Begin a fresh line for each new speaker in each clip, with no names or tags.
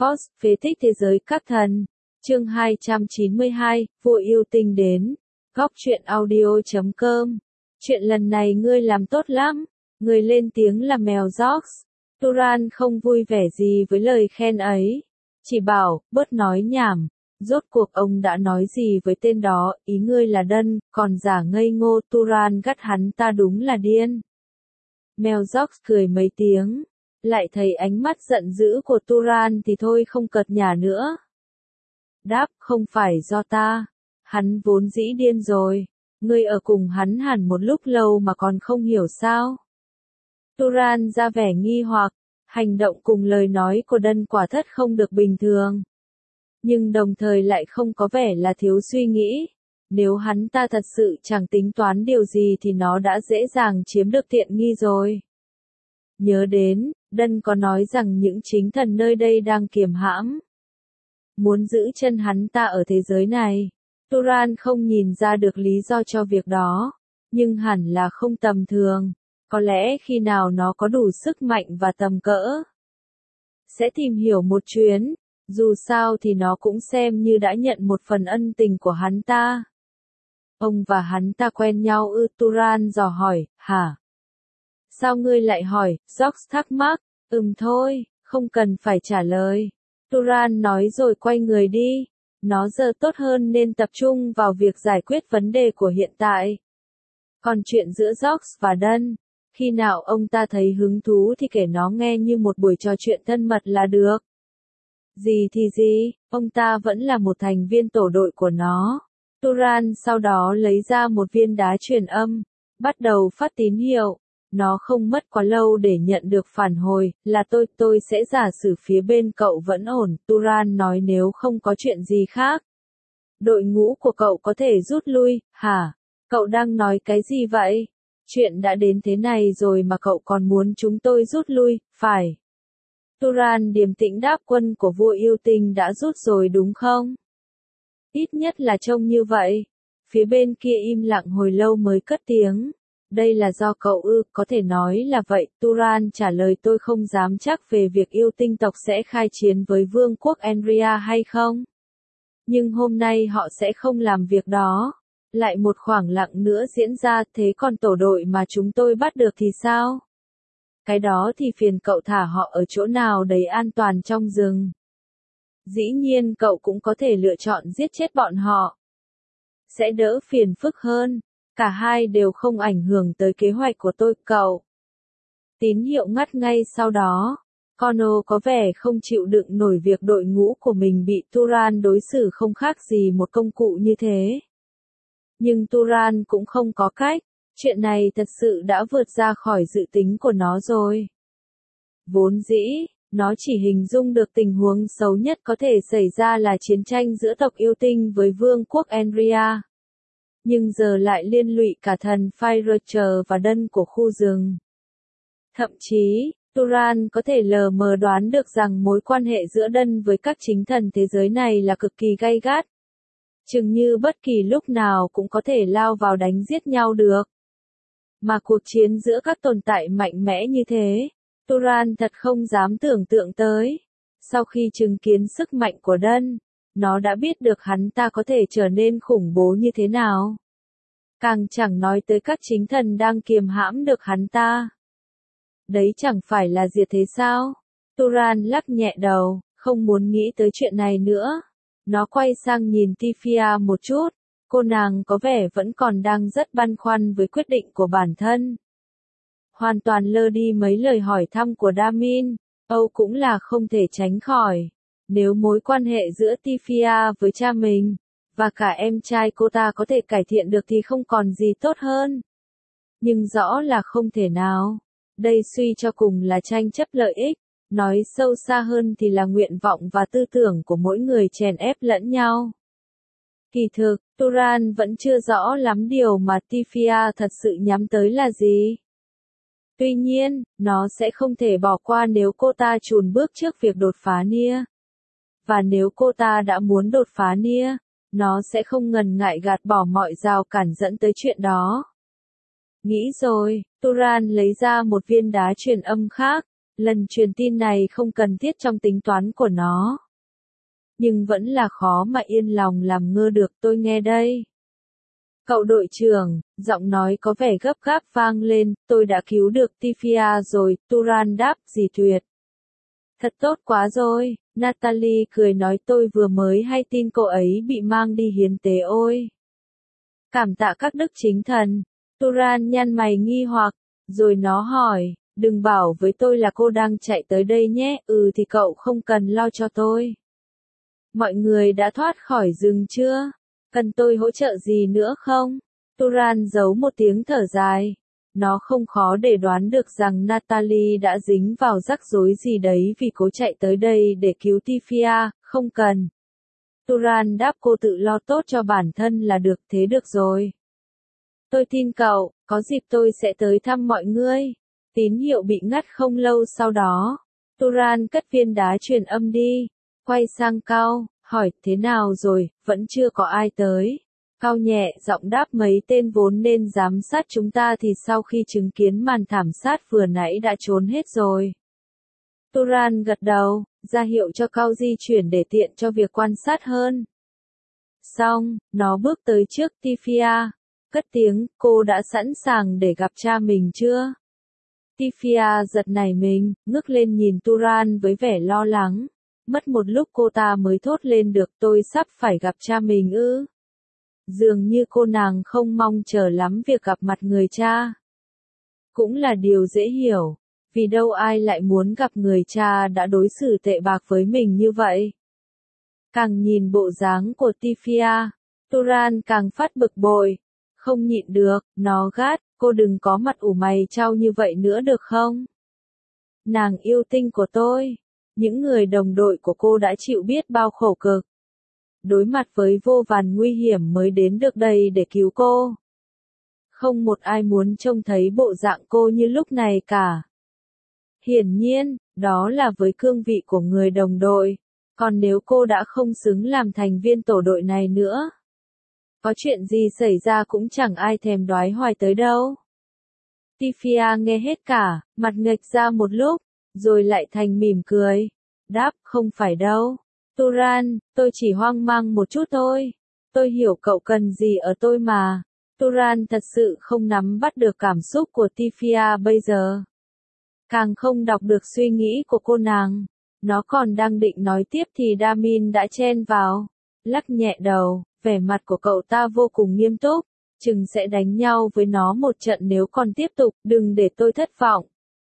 Force, phế tích thế giới các thần. Chương 292, vua yêu tinh đến. Góc truyện audio.com. Chuyện lần này ngươi làm tốt lắm. Người lên tiếng là mèo George. Turan không vui vẻ gì với lời khen ấy. Chỉ bảo, bớt nói nhảm. Rốt cuộc ông đã nói gì với tên đó, ý ngươi là đần, còn giả ngây ngô. Turan gắt hắn ta đúng là điên. Mèo George cười mấy tiếng. Lại thấy ánh mắt giận dữ của Turan thì thôi không cợt nhả nữa. Đáp, không phải do ta. Hắn vốn dĩ điên rồi. Ngươi ở cùng hắn hẳn một lúc lâu mà còn không hiểu sao. Turan ra vẻ nghi hoặc, hành động cùng lời nói của đần quả thất không được bình thường. Nhưng đồng thời lại không có vẻ là thiếu suy nghĩ. Nếu hắn ta thật sự chẳng tính toán điều gì thì nó đã dễ dàng chiếm được tiện nghi rồi. Nhớ đến, đần có nói rằng những chính thần nơi đây đang kiềm hãm. Muốn giữ chân hắn ta ở thế giới này. Turan không nhìn ra được lý do cho việc đó. Nhưng hẳn là không tầm thường. Có lẽ khi nào nó có đủ sức mạnh và tầm cỡ. Sẽ tìm hiểu một chuyến. Dù sao thì nó cũng xem như đã nhận một phần ân tình của hắn ta. Ông và hắn ta quen nhau ư? Turan dò hỏi, hả? Sao ngươi lại hỏi? George thắc mắc. Thôi, không cần phải trả lời. Turan nói rồi quay người đi. Nó giờ tốt hơn nên tập trung vào việc giải quyết vấn đề của hiện tại. Còn chuyện giữa George và đần, khi nào ông ta thấy hứng thú thì kể nó nghe như một buổi trò chuyện thân mật là được. Gì thì gì, ông ta vẫn là một thành viên tổ đội của nó. Turan sau đó lấy ra một viên đá truyền âm, bắt đầu phát tín hiệu. Nó không mất quá lâu để nhận được phản hồi, là tôi sẽ giả sử phía bên cậu vẫn ổn. Turan nói nếu không có chuyện gì khác. Đội ngũ của cậu có thể rút lui, hả? Cậu đang nói cái gì vậy? Chuyện đã đến thế này rồi mà cậu còn muốn chúng tôi rút lui, phải? Turan điềm tĩnh đáp, quân của vua yêu tinh đã rút rồi đúng không? Ít nhất là trông như vậy. Phía bên kia im lặng hồi lâu mới cất tiếng. Đây là do cậu ư? Có thể nói là vậy. Turan trả lời, tôi không dám chắc về việc yêu tinh tộc sẽ khai chiến với vương quốc Enria hay không. Nhưng hôm nay họ sẽ không làm việc đó. Lại một khoảng lặng nữa diễn ra, thế còn tổ đội mà chúng tôi bắt được thì sao? Cái đó thì phiền cậu thả họ ở chỗ nào đấy an toàn trong rừng. Dĩ nhiên cậu cũng có thể lựa chọn giết chết bọn họ. Sẽ đỡ phiền phức hơn. Cả hai đều không ảnh hưởng tới kế hoạch của tôi, cậu. Tín hiệu ngắt ngay sau đó. Connor có vẻ không chịu đựng nổi việc đội ngũ của mình bị Turan đối xử không khác gì một công cụ như thế. Nhưng Turan cũng không có cách. Chuyện này thật sự đã vượt ra khỏi dự tính của nó rồi. Vốn dĩ, nó chỉ hình dung được tình huống xấu nhất có thể xảy ra là chiến tranh giữa tộc yêu tinh với vương quốc Enria. Nhưng giờ lại liên lụy cả thần Fire và đần của khu rừng. Thậm chí, Turan có thể lờ mờ đoán được rằng mối quan hệ giữa đần với các chính thần thế giới này là cực kỳ gay gắt. Chừng như bất kỳ lúc nào cũng có thể lao vào đánh giết nhau được. Mà cuộc chiến giữa các tồn tại mạnh mẽ như thế, Turan thật không dám tưởng tượng tới. Sau khi chứng kiến sức mạnh của đần, nó đã biết được hắn ta có thể trở nên khủng bố như thế nào. Càng chẳng nói tới các chính thần đang kiềm hãm được hắn ta. Đấy chẳng phải là diệt thế sao? Turan lắc nhẹ đầu, không muốn nghĩ tới chuyện này nữa. Nó quay sang nhìn Tifia một chút. Cô nàng có vẻ vẫn còn đang rất băn khoăn với quyết định của bản thân. Hoàn toàn lơ đi mấy lời hỏi thăm của Damin. Âu cũng là không thể tránh khỏi. Nếu mối quan hệ giữa Tifia với cha mình, và cả em trai cô ta có thể cải thiện được thì không còn gì tốt hơn. Nhưng rõ là không thể nào. Đây suy cho cùng là tranh chấp lợi ích. Nói sâu xa hơn thì là nguyện vọng và tư tưởng của mỗi người chèn ép lẫn nhau. Kỳ thực, Turan vẫn chưa rõ lắm điều mà Tifia thật sự nhắm tới là gì. Tuy nhiên, nó sẽ không thể bỏ qua nếu cô ta chùn bước trước việc đột phá Nia. Và nếu cô ta đã muốn đột phá Nia, nó sẽ không ngần ngại gạt bỏ mọi rào cản dẫn tới chuyện đó. Nghĩ rồi, Turan lấy ra một viên đá truyền âm khác, Lần truyền tin này không cần thiết trong tính toán của nó. Nhưng vẫn là khó mà yên lòng làm ngơ được, tôi nghe đây. Cậu đội trưởng, giọng nói có vẻ gấp gáp vang lên, tôi đã cứu được Tifia rồi, Turan đáp, gì tuyệt. Thật tốt quá rồi, Natalie cười nói tôi vừa mới hay tin cô ấy bị mang đi hiến tế ôi. Cảm tạ các đức chính thần, Turan nhăn mày nghi hoặc, rồi nó hỏi, đừng bảo với tôi là cô đang chạy tới đây nhé, thì cậu không cần lo cho tôi. Mọi người đã thoát khỏi rừng chưa? Cần tôi hỗ trợ gì nữa không? Turan giấu một tiếng thở dài. Nó không khó để đoán được rằng Natalie đã dính vào rắc rối gì đấy vì cố chạy tới đây để cứu Tifia, không cần. Turan đáp cô tự lo tốt cho bản thân là được thế được rồi. Tôi tin cậu, có dịp tôi sẽ tới thăm mọi người. Tín hiệu bị ngắt không lâu sau đó. Turan cất viên đá truyền âm đi. Quay sang Cao, hỏi thế nào rồi, vẫn chưa có ai tới. Cao nhẹ giọng đáp mấy tên vốn nên giám sát chúng ta thì sau khi chứng kiến màn thảm sát vừa nãy đã trốn hết rồi. Turan gật đầu, ra hiệu cho Cao di chuyển để tiện cho việc quan sát hơn. Xong, nó bước tới trước Tifia, cất tiếng, cô đã sẵn sàng để gặp cha mình chưa? Tifia giật nảy mình, ngước lên nhìn Turan với vẻ lo lắng. Mất một lúc cô ta mới thốt lên được tôi sắp phải gặp cha mình ư. Dường như cô nàng không mong chờ lắm việc gặp mặt người cha. Cũng là điều dễ hiểu, vì đâu ai lại muốn gặp người cha đã đối xử tệ bạc với mình như vậy. Càng nhìn bộ dáng của Tifia, Turan càng phát bực bội. Không nhịn được, nó gắt, cô đừng có mặt ủ mày trao như vậy nữa được không? Nàng yêu tinh của tôi, những người đồng đội của cô đã chịu biết bao khổ cực. Đối mặt với vô vàn nguy hiểm mới đến được đây để cứu cô. Không một ai muốn trông thấy bộ dạng cô như lúc này cả. Hiển nhiên, đó là với cương vị của người đồng đội. Còn nếu cô đã không xứng làm thành viên tổ đội này nữa, có chuyện gì xảy ra cũng chẳng ai thèm đoái hoài tới đâu. Tifia nghe hết cả, mặt nghệch ra một lúc, rồi lại thành mỉm cười. Đáp, không phải đâu. Turan, tôi chỉ hoang mang một chút thôi. Tôi hiểu cậu cần gì ở tôi mà. Turan thật sự không nắm bắt được cảm xúc của Tifia bây giờ. Càng không đọc được suy nghĩ của cô nàng. Nó còn đang định nói tiếp thì Damin đã chen vào. Lắc nhẹ đầu, vẻ mặt của cậu ta vô cùng nghiêm túc. Chừng sẽ đánh nhau với nó một trận nếu còn tiếp tục, đừng để tôi thất vọng.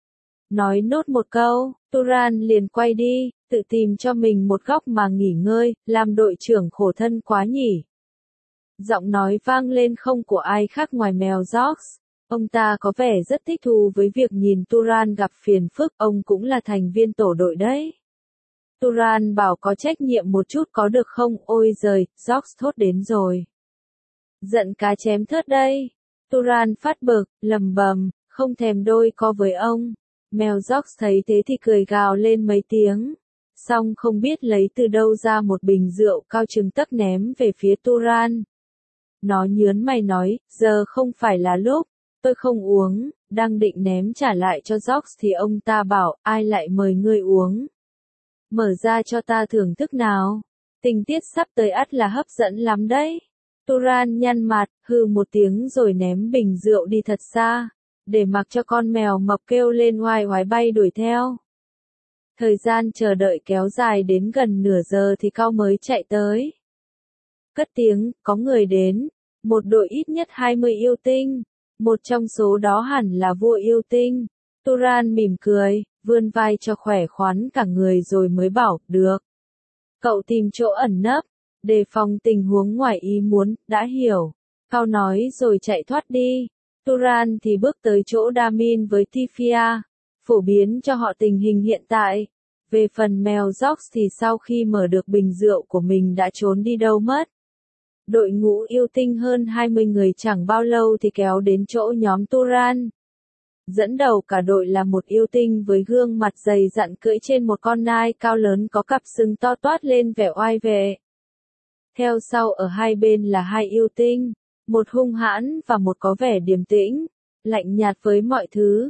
Nói nốt một câu, Turan liền quay đi, tự tìm cho mình một góc mà nghỉ ngơi, làm đội trưởng khổ thân quá nhỉ. Giọng nói vang lên không của ai khác ngoài mèo George. Ông ta có vẻ rất thích thú với việc nhìn Turan gặp phiền phức, ông cũng là thành viên tổ đội đấy. Turan bảo có trách nhiệm một chút có được không, ôi giời, George thốt đến rồi. Giận cá chém thớt đây. Turan phát bực, lầm bầm, không thèm đôi co với ông. Mèo George thấy thế thì cười gào lên mấy tiếng. Xong không biết lấy từ đâu ra một bình rượu cao chừng tấc ném về phía Turan. Nó nhớn mày nói, giờ không phải là lúc, tôi không uống, đang định ném trả lại cho George thì ông ta bảo, ai lại mời ngươi uống. Mở ra cho ta thưởng thức nào. Tình tiết sắp tới ắt là hấp dẫn lắm đấy. Turan nhăn mặt, hừ một tiếng rồi ném bình rượu đi thật xa, để mặc cho con mèo mập kêu lên oai oái bay đuổi theo. Thời gian chờ đợi kéo dài đến gần nửa giờ thì Cao mới chạy tới. Cất tiếng, có người đến, một đội ít nhất 20 yêu tinh, một trong số đó hẳn là vua yêu tinh. Turan mỉm cười, vươn vai cho khỏe khoắn cả người rồi mới bảo, được. Cậu tìm chỗ ẩn nấp, đề phòng tình huống ngoài ý muốn, đã hiểu. Cao nói rồi chạy thoát đi. Turan thì bước tới chỗ Damin với Tifia, phổ biến cho họ tình hình hiện tại. Về phần mèo George thì sau khi mở được bình rượu của mình đã trốn đi đâu mất. Đội ngũ yêu tinh hơn 20 người chẳng bao lâu thì kéo đến chỗ nhóm Turan. Dẫn đầu cả đội là một yêu tinh với gương mặt dày dặn cưỡi trên một con nai cao lớn có cặp sừng to toát lên vẻ oai vệ. Theo sau ở hai bên là hai yêu tinh, một hung hãn và một có vẻ điềm tĩnh, lạnh nhạt với mọi thứ.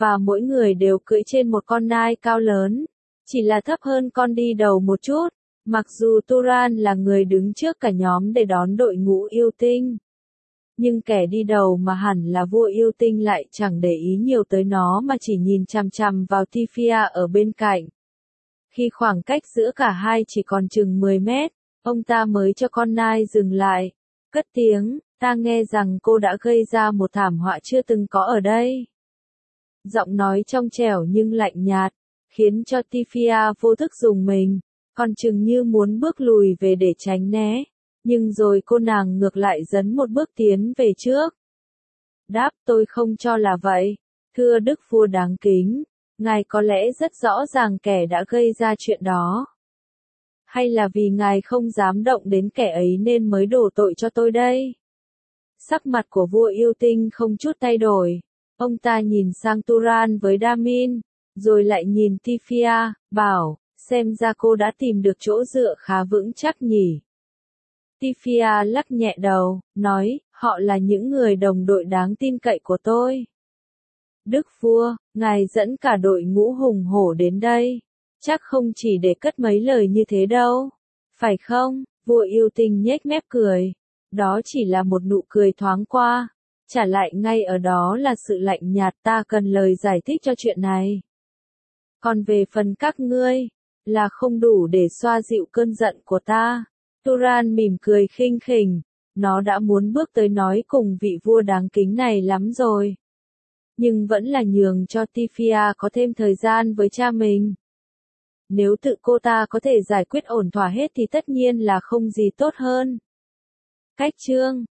và mỗi người đều cưỡi trên một con nai cao lớn, chỉ là thấp hơn con đi đầu một chút. Mặc dù Turan là người đứng trước cả nhóm để đón đội ngũ yêu tinh, nhưng kẻ đi đầu mà hẳn là vua yêu tinh lại chẳng để ý nhiều tới nó mà chỉ nhìn chằm chằm vào Tifia ở bên cạnh. Khi khoảng cách giữa cả hai chỉ còn chừng 10 mét, ông ta mới cho con nai dừng lại, cất tiếng, ta nghe rằng cô đã gây ra một thảm họa chưa từng có ở đây. Giọng nói trong trẻo nhưng lạnh nhạt, khiến cho Tifia vô thức rùng mình, còn chừng như muốn bước lùi về để tránh né, nhưng rồi cô nàng ngược lại dấn một bước tiến về trước. Đáp, tôi không cho là vậy, thưa đức vua đáng kính, ngài có lẽ rất rõ ràng kẻ đã gây ra chuyện đó. Hay là vì ngài không dám động đến kẻ ấy nên mới đổ tội cho tôi đây? Sắc mặt của vua yêu tinh không chút thay đổi, ông ta nhìn sang Turan với Damin, rồi lại nhìn Tifia, bảo, xem ra cô đã tìm được chỗ dựa khá vững chắc nhỉ. Tifia lắc nhẹ đầu, nói, họ là những người đồng đội đáng tin cậy của tôi. Đức vua, ngài dẫn cả đội ngũ hùng hổ đến đây, chắc không chỉ để cất mấy lời như thế đâu, phải không? Vua yêu tinh nhếch mép cười, đó chỉ là một nụ cười thoáng qua, trả lại ngay ở đó là sự lạnh nhạt, ta cần lời giải thích cho chuyện này. Còn về phần các ngươi, là không đủ để xoa dịu cơn giận của ta. Turan mỉm cười khinh khỉnh, nó đã muốn bước tới nói cùng vị vua đáng kính này lắm rồi. Nhưng vẫn là nhường cho Tifia có thêm thời gian với cha mình. Nếu tự cô ta có thể giải quyết ổn thỏa hết thì tất nhiên là không gì tốt hơn. Cách chương